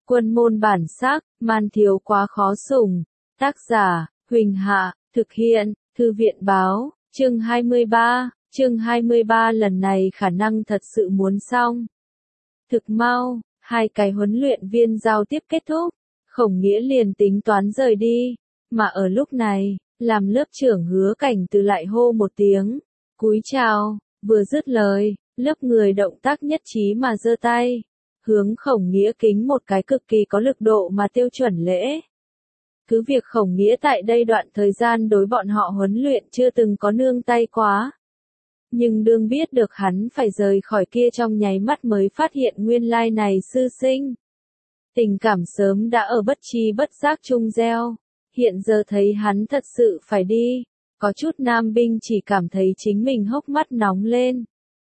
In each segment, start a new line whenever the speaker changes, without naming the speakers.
Quân môn bản sắc, man thiếu quá khó sủng. Tác giả, Huỳnh Hạ, thực hiện, Thư viện báo, chương 23, chương 23 lần này khả năng thật sự muốn xong. Thực mau, hai cái huấn luyện viên giao tiếp kết thúc, Khổng Nghĩa liền tính toán rời đi, mà ở lúc này, làm lớp trưởng Hứa Cảnh Từ lại hô một tiếng, cúi chào, vừa dứt lời, lớp người động tác nhất trí mà giơ tay, hướng Khổng Nghĩa kính một cái cực kỳ có lực độ mà tiêu chuẩn lễ. Cứ việc Khổng Nghĩa tại đây đoạn thời gian đối bọn họ huấn luyện chưa từng có nương tay quá. Nhưng đương biết được hắn phải rời khỏi kia trong nháy mắt mới phát hiện nguyên lai này sư sinh. Tình cảm sớm đã ở bất tri bất giác chung gieo, hiện giờ thấy hắn thật sự phải đi, có chút nam binh chỉ cảm thấy chính mình hốc mắt nóng lên.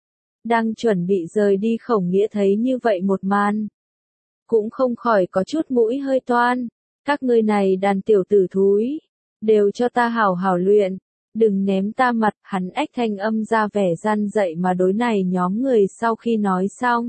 Đang chuẩn bị rời đi Khổng Nghĩa thấy như vậy một màn. Cũng không khỏi có chút mũi hơi toan, các ngươi này đàn tiểu tử thúi, đều cho ta hảo hảo luyện. Đừng ném ta mặt, hắn ách thanh âm ra vẻ gian dậy mà đối này nhóm người sau khi nói xong.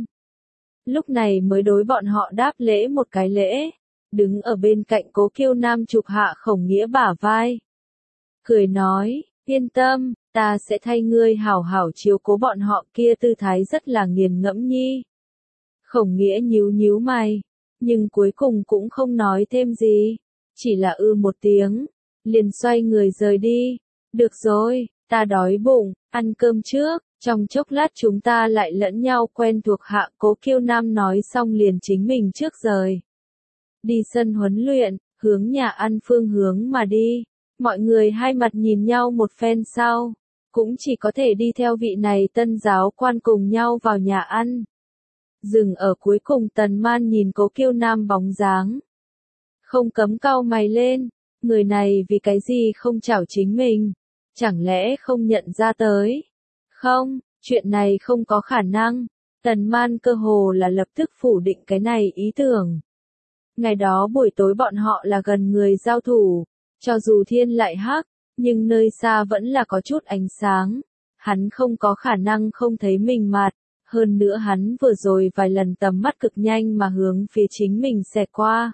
Lúc này mới đối bọn họ đáp lễ một cái lễ, đứng ở bên cạnh Cố Kiêu Nam chụp hạ Khổng Nghĩa bả vai. Cười nói, yên tâm, ta sẽ thay ngươi hảo hảo chiếu cố bọn họ, kia tư thái rất là nghiền ngẫm nhi. Khổng Nghĩa nhíu nhíu mày, nhưng cuối cùng cũng không nói thêm gì, chỉ là một tiếng, liền xoay người rời đi. Được rồi, ta đói bụng, ăn cơm trước, trong chốc lát chúng ta lại lẫn nhau quen thuộc hạ. Cố Kiêu Nam nói xong liền chính mình trước rời. Đi sân huấn luyện, hướng nhà ăn phương hướng mà đi. Mọi người hai mặt nhìn nhau một phen sau, cũng chỉ có thể đi theo vị này tân giáo quan cùng nhau vào nhà ăn. Dừng ở cuối cùng Tần Man nhìn Cố Kiêu Nam bóng dáng, không cấm cau mày lên, người này vì cái gì không chảo chính mình, chẳng lẽ không nhận ra tới? Không, chuyện này không có khả năng. Tần Man cơ hồ là lập tức phủ định cái này ý tưởng. Ngày đó buổi tối bọn họ là gần người giao thủ, cho dù thiên lại hắc, nhưng nơi xa vẫn là có chút ánh sáng. Hắn không có khả năng không thấy mình mặt, hơn nữa hắn vừa rồi vài lần tầm mắt cực nhanh mà hướng phía chính mình xẹt qua.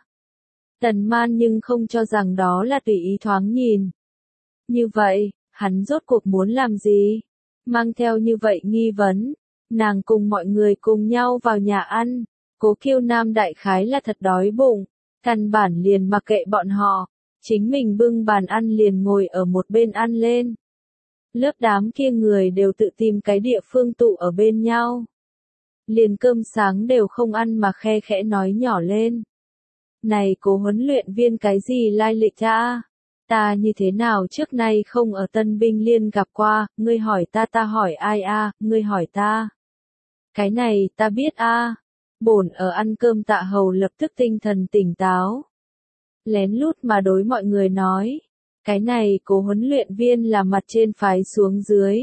Tần Man nhưng không cho rằng đó là tùy ý thoáng nhìn. Như vậy, hắn rốt cuộc muốn làm gì? Mang theo như vậy nghi vấn, nàng cùng mọi người cùng nhau vào nhà ăn. Cố Kiêu Nam đại khái là thật đói bụng, căn bản liền mặc kệ bọn họ, chính mình bưng bàn ăn liền ngồi ở một bên ăn lên. Lớp đám kia người đều tự tìm cái địa phương tụ ở bên nhau. Liền cơm sáng đều không ăn mà khe khẽ nói nhỏ lên. Này Cố huấn luyện viên cái gì lai lịch a? Ta như thế nào trước nay không ở Tân Binh Liên gặp qua, ngươi hỏi ta hỏi ai a, ngươi hỏi ta. Cái này ta biết a. Bổn ở ăn cơm Tạ Hầu lập tức tinh thần tỉnh táo. Lén lút mà đối mọi người nói, cái này Cố huấn luyện viên là mặt trên phái xuống dưới.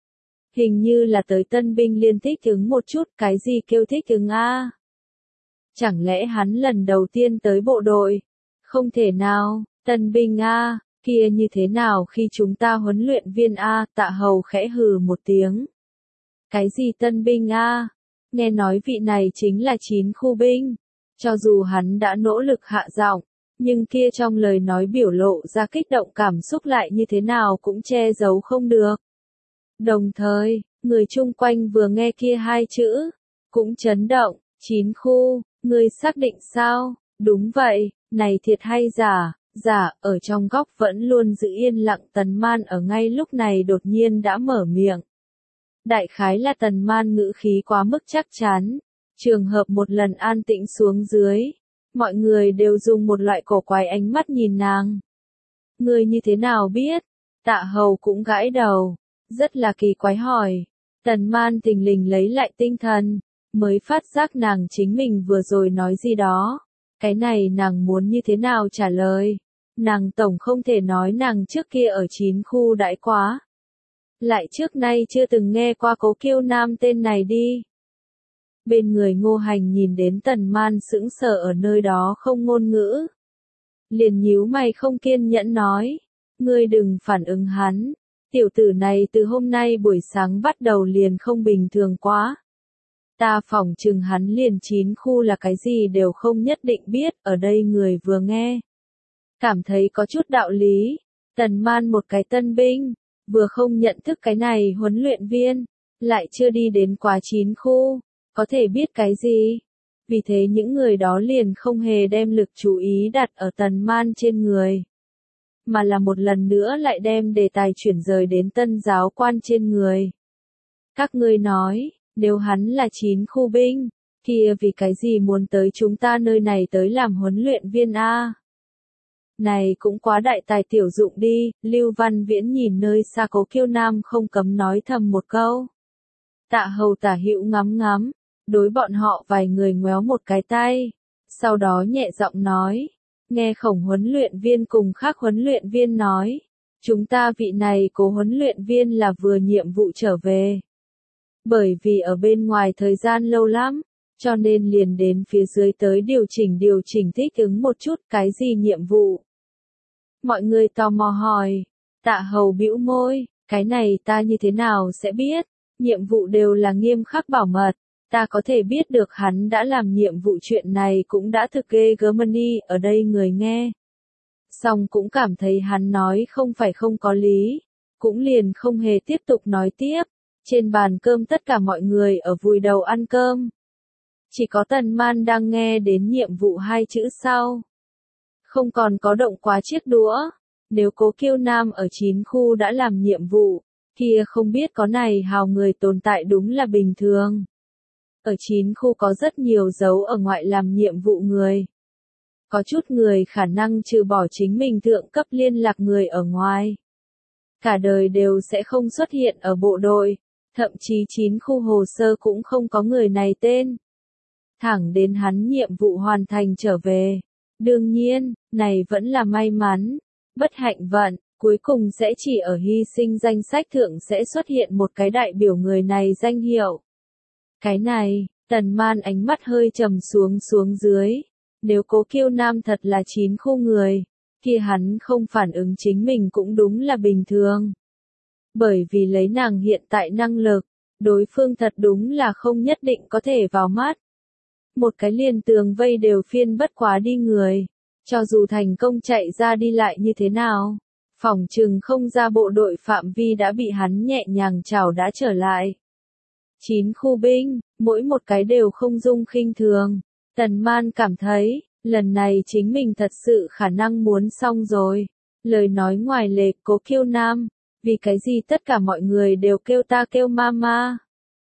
Hình như là tới Tân Binh Liên thích ứng một chút, cái gì kêu thích ứng a? Chẳng lẽ hắn lần đầu tiên tới bộ đội? Không thể nào. Tân binh a, kia như thế nào khi chúng ta huấn luyện viên a? Tạ Hầu khẽ hừ một tiếng. Cái gì tân binh a? Nghe nói vị này chính là 9 khu binh. Cho dù hắn đã nỗ lực hạ giọng, nhưng kia trong lời nói biểu lộ ra kích động cảm xúc lại như thế nào cũng che giấu không được. Đồng thời, người chung quanh vừa nghe kia hai chữ, cũng chấn động. 9 khu, ngươi xác định sao? Đúng vậy, này thiệt hay giả? Giả, ở trong góc vẫn luôn giữ yên lặng Tần Man ở ngay lúc này đột nhiên đã mở miệng. Đại khái là Tần Man ngữ khí quá mức chắc chắn. Trường hợp một lần an tĩnh xuống dưới. Mọi người đều dùng một loại cổ quái ánh mắt nhìn nàng. Người như thế nào biết? Tạ Hầu cũng gãi đầu. Rất là kỳ quái hỏi. Tần Man thình lình lấy lại tinh thần. Mới phát giác nàng chính mình vừa rồi nói gì đó. Cái này nàng muốn như thế nào trả lời? Nàng tổng không thể nói nàng trước kia ở 9 khu đãi quá. Lại trước nay chưa từng nghe qua Cố Kiêu Nam tên này đi. Bên người Ngô Hành nhìn đến Tần Man sững sờ ở nơi đó không ngôn ngữ. Liền nhíu mày không kiên nhẫn nói. Ngươi đừng phản ứng hắn. Tiểu tử này từ hôm nay buổi sáng bắt đầu liền không bình thường quá. Ta phỏng chừng hắn liền 9 khu là cái gì đều không nhất định biết, ở đây người vừa nghe. Cảm thấy có chút đạo lý, Tần Man một cái tân binh, vừa không nhận thức cái này huấn luyện viên, lại chưa đi đến quá 9 khu, có thể biết cái gì. Vì thế những người đó liền không hề đem lực chú ý đặt ở Tần Man trên người, mà là một lần nữa lại đem đề tài chuyển rời đến tân giáo quan trên người. Các ngươi nói, nếu hắn là 9 khu binh, kia vì cái gì muốn tới chúng ta nơi này tới làm huấn luyện viên a? Này cũng quá đại tài tiểu dụng đi, Lưu Văn Viễn nhìn nơi xa Cố Kiêu Nam không cấm nói thầm một câu. Tạ Hầu tả hữu ngắm ngắm, đối bọn họ vài người ngoéo một cái tay, sau đó nhẹ giọng nói, nghe Khổng huấn luyện viên cùng khác huấn luyện viên nói, chúng ta vị này Cố huấn luyện viên là vừa nhiệm vụ trở về. Bởi vì ở bên ngoài thời gian lâu lắm, cho nên liền đến phía dưới tới điều chỉnh thích ứng một chút cái gì nhiệm vụ. Mọi người tò mò hỏi, Tạ Hầu bĩu môi, cái này ta như thế nào sẽ biết, nhiệm vụ đều là nghiêm khắc bảo mật, ta có thể biết được hắn đã làm nhiệm vụ chuyện này cũng đã thực ghê gớm đi, ở đây người nghe. Xong cũng cảm thấy hắn nói không phải không có lý, cũng liền không hề tiếp tục nói tiếp. Trên bàn cơm tất cả mọi người ở vùi đầu ăn cơm. Chỉ có Tần Man đang nghe đến nhiệm vụ 2 chữ sau. Không còn có động quá chiếc đũa. Nếu Cố Kiêu Nam ở 9 khu đã làm nhiệm vụ, kia không biết có này hào người tồn tại đúng là bình thường. Ở 9 khu có rất nhiều dấu ở ngoại làm nhiệm vụ người. Có chút người khả năng trừ bỏ chính mình thượng cấp liên lạc người ở ngoài. Cả đời đều sẽ không xuất hiện ở bộ đội. Thậm chí 9 khu hồ sơ cũng không có người này tên. Thẳng đến hắn nhiệm vụ hoàn thành trở về. Đương nhiên, này vẫn là may mắn. Bất hạnh vận, cuối cùng sẽ chỉ ở hy sinh danh sách thượng sẽ xuất hiện một cái đại biểu người này danh hiệu. Cái này, Tần Man ánh mắt hơi trầm xuống dưới. Nếu Cố Kiêu Nam thật là 9 khu người, kia hắn không phản ứng chính mình cũng đúng là bình thường. Bởi vì lấy nàng hiện tại năng lực, đối phương thật đúng là không nhất định có thể vào mắt. Một cái liền tường vây đều phiên bất quá đi người, cho dù thành công chạy ra đi lại như thế nào, phỏng chừng không ra bộ đội phạm vi đã bị hắn nhẹ nhàng chào đã trở lại. 9 khu binh, mỗi một cái đều không dung khinh thường. Tần Man cảm thấy, lần này chính mình thật sự khả năng muốn xong rồi. Lời nói ngoài lề Cố Kiêu Nam. Vì cái gì tất cả mọi người đều kêu ta kêu mama?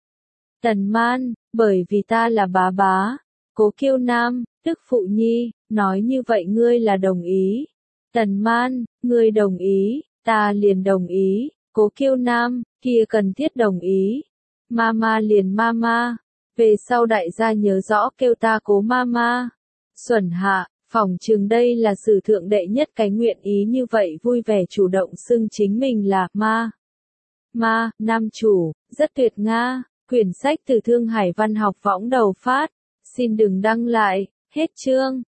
Tần Man, bởi vì ta là bá bá. Cố Kiêu Nam, tức phụ nhi, nói như vậy ngươi là đồng ý. Tần Man, ngươi đồng ý, ta liền đồng ý. Cố Kiêu Nam, kia cần thiết đồng ý. Mama liền mama. Về sau đại gia nhớ rõ kêu ta Cố mama. Xuẩn hạ. Phỏng chừng đây là sử thượng đệ nhất cái nguyện ý như vậy vui vẻ chủ động xưng chính mình là ma, nam chủ, rất tuyệt Nga, quyển sách từ Thương Hải Văn học võng đầu phát, xin đừng đăng lại, hết chương.